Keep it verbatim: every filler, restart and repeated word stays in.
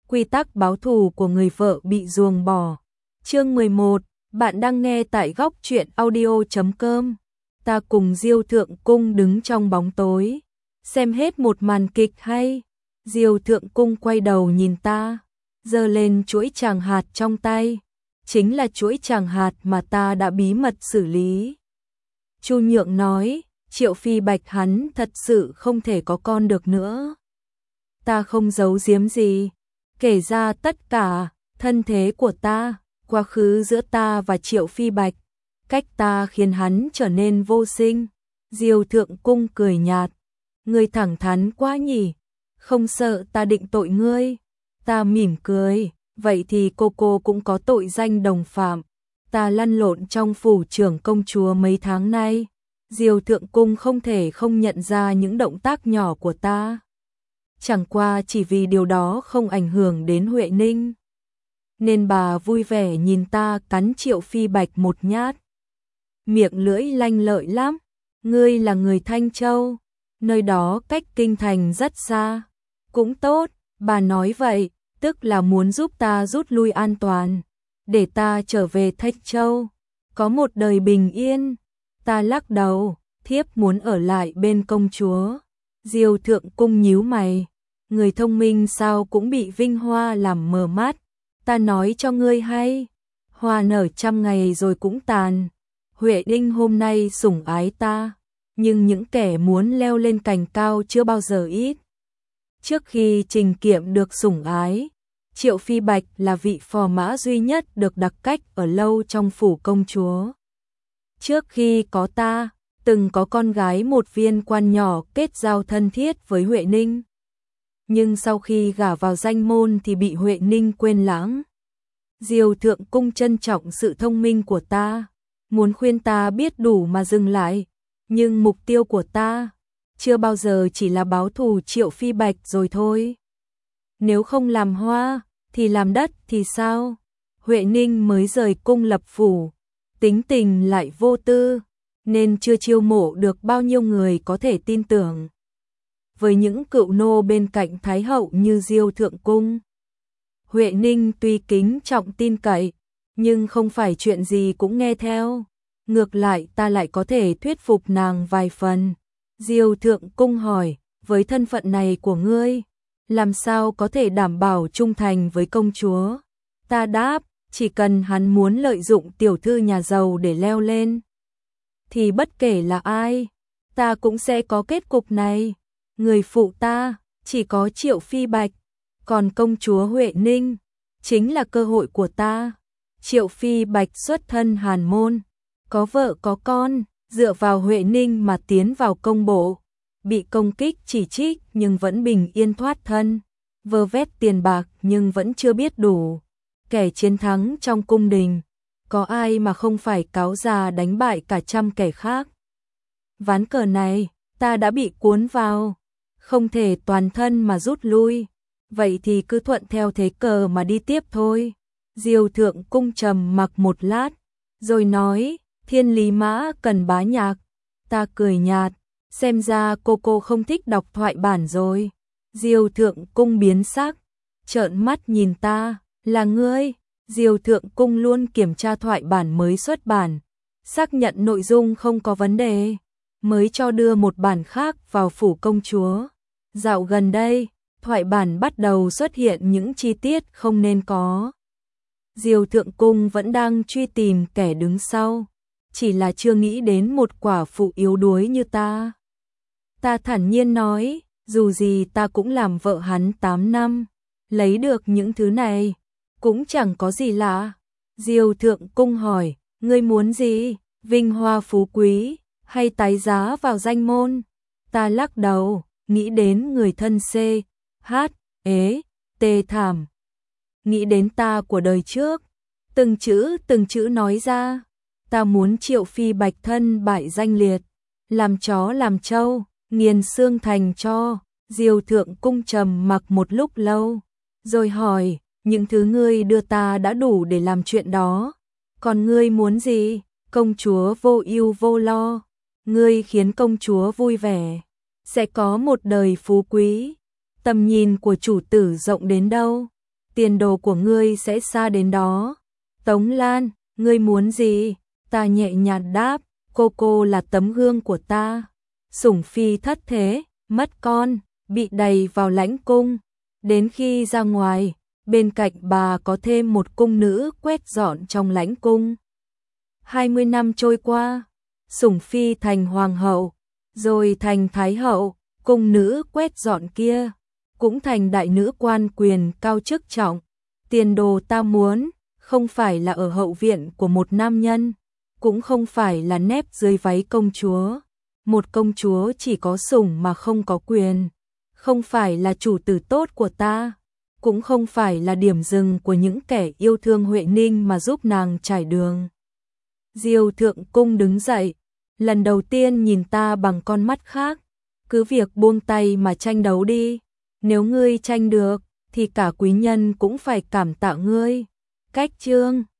quy tắc báo thù của người vợ bị ruồng bỏ. Chương mười một, bạn đang nghe tại góc truyện audio chấm com. Ta cùng Diêu Thượng Cung đứng trong bóng tối, xem hết một màn kịch hay. Diêu Thượng Cung quay đầu nhìn ta, giơ lên chuỗi tràng hạt trong tay, chính là chuỗi tràng hạt mà ta đã bí mật xử lý. Chu Nhượng nói, Triệu Phi Bạch hắn thật sự không thể có con được nữa. Ta không giấu giếm gì, kể ra tất cả, thân thế của ta, quá khứ giữa ta và Triệu Phi Bạch, cách ta khiến hắn trở nên vô sinh. Diêu Thượng Cung cười nhạt, ngươi thẳng thắn quá nhỉ, không sợ ta định tội ngươi. Ta mỉm cười, vậy thì cô cô cũng có tội danh đồng phạm. Ta lăn lộn trong phủ trưởng công chúa mấy tháng nay, Diêu Thượng Cung không thể không nhận ra những động tác nhỏ của ta. Chẳng qua chỉ vì điều đó không ảnh hưởng đến Huệ Ninh, nên bà vui vẻ nhìn ta cắn Triệu Phi Bạch một nhát. Miệng lưỡi lanh lợi lắm, ngươi là người Thanh Châu, nơi đó cách kinh thành rất xa. Cũng tốt, bà nói vậy, tức là muốn giúp ta rút lui an toàn, để ta trở về Thanh Châu, có một đời bình yên. Ta lắc đầu, thiếp muốn ở lại bên công chúa. Diêu Thượng Cung nhíu mày, người thông minh sao cũng bị vinh hoa làm mờ mắt. Ta nói cho ngươi hay, hoa nở trăm ngày rồi cũng tàn. Huệ Ninh hôm nay sủng ái ta, nhưng những kẻ muốn leo lên cành cao chưa bao giờ ít. Trước khi Trình Kiệm được sủng ái, Triệu Phi Bạch là vị phò mã duy nhất được đặc cách ở lâu trong phủ công chúa. Trước khi có ta, từng có con gái một viên quan nhỏ kết giao thân thiết với Huệ Ninh. Nhưng sau khi gả vào danh môn thì bị Huệ Ninh quên lãng. Diêu Thượng Cung trân trọng sự thông minh của ta, muốn khuyên ta biết đủ mà dừng lại. Nhưng mục tiêu của ta chưa bao giờ chỉ là báo thù Triệu Phi Bạch rồi thôi. Nếu không làm hoa, thì làm đất thì sao? Huệ Ninh mới rời cung lập phủ, tính tình lại vô tư, nên chưa chiêu mộ được bao nhiêu người có thể tin tưởng. Với những cựu nô bên cạnh Thái hậu như Diêu Thượng Cung, Huệ Ninh tuy kính trọng tin cậy, nhưng không phải chuyện gì cũng nghe theo. Ngược lại ta lại có thể thuyết phục nàng vài phần. Diêu Thượng Cung hỏi, với thân phận này của ngươi, làm sao có thể đảm bảo trung thành với công chúa? Ta đáp, chỉ cần hắn muốn lợi dụng tiểu thư nhà giàu để leo lên, thì bất kể là ai, ta cũng sẽ có kết cục này. Người phụ ta chỉ có Triệu Phi Bạch, còn công chúa Huệ Ninh chính là cơ hội của ta. Triệu Phi Bạch xuất thân hàn môn, có vợ có con, dựa vào Huệ Ninh mà tiến vào công bộ, bị công kích chỉ trích nhưng vẫn bình yên thoát thân, vơ vét tiền bạc nhưng vẫn chưa biết đủ. Kẻ chiến thắng trong cung đình, có ai mà không phải cáo già đánh bại cả trăm kẻ khác. Ván cờ này, ta đã bị cuốn vào, không thể toàn thân mà rút lui, vậy thì cứ thuận theo thế cờ mà đi tiếp thôi. Diêu Thượng Cung trầm mặc một lát, rồi nói, thiên lý mã cần bá nhạc. Ta cười nhạt, xem ra cô cô không thích đọc thoại bản rồi. Diêu Thượng Cung biến sắc, trợn mắt nhìn ta, là ngươi? Diêu Thượng Cung luôn kiểm tra thoại bản mới xuất bản, xác nhận nội dung không có vấn đề, mới cho đưa một bản khác vào phủ công chúa. Dạo gần đây, thoại bản bắt đầu xuất hiện những chi tiết không nên có. Diêu Thượng Cung vẫn đang truy tìm kẻ đứng sau, chỉ là chưa nghĩ đến một quả phụ yếu đuối như ta. Ta thản nhiên nói, dù gì ta cũng làm vợ hắn tám năm, lấy được những thứ này cũng chẳng có gì lạ. Diêu Thượng Cung hỏi, ngươi muốn gì? Vinh hoa phú quý hay tái giá vào danh môn? Ta lắc đầu, nghĩ đến người thân C, H, ế, tê thảm, nghĩ đến ta của đời trước, từng chữ từng chữ nói ra. Ta muốn Triệu Phi Bạch thân bại danh liệt, làm chó làm trâu, nghiền xương thành tro. Diêu Thượng Cung trầm mặc một lúc lâu, rồi hỏi, những thứ ngươi đưa ta đã đủ để làm chuyện đó, còn ngươi muốn gì? Công chúa vô ưu vô lo, ngươi khiến công chúa vui vẻ, sẽ có một đời phú quý. Tầm nhìn của chủ tử rộng đến đâu? tiền đồ của ngươi sẽ xa đến đó. Tống Lan, ngươi muốn gì? Ta nhẹ nhàng đáp, cô cô là tấm gương của ta. Sủng phi thất thế, mất con, bị đày vào lãnh cung. Đến khi ra ngoài, bên cạnh bà có thêm một cung nữ quét dọn trong lãnh cung. hai mươi năm trôi qua, Sủng phi thành hoàng hậu, rồi thành thái hậu, cung nữ quét dọn kia cũng thành đại nữ quan quyền cao chức trọng. Tiền đồ ta muốn, không phải là ở hậu viện của một nam nhân, cũng không phải là nép dưới váy công chúa. Một công chúa chỉ có sủng mà không có quyền, không phải là chủ tử tốt của ta, cũng không phải là điểm dừng của những kẻ yêu thương Huệ Ninh mà giúp nàng trải đường. Diêu Thượng Cung đứng dậy, lần đầu tiên nhìn ta bằng con mắt khác, cứ việc buông tay mà tranh đấu đi, nếu ngươi tranh được thì cả quý nhân cũng phải cảm tạ ngươi. Cách chương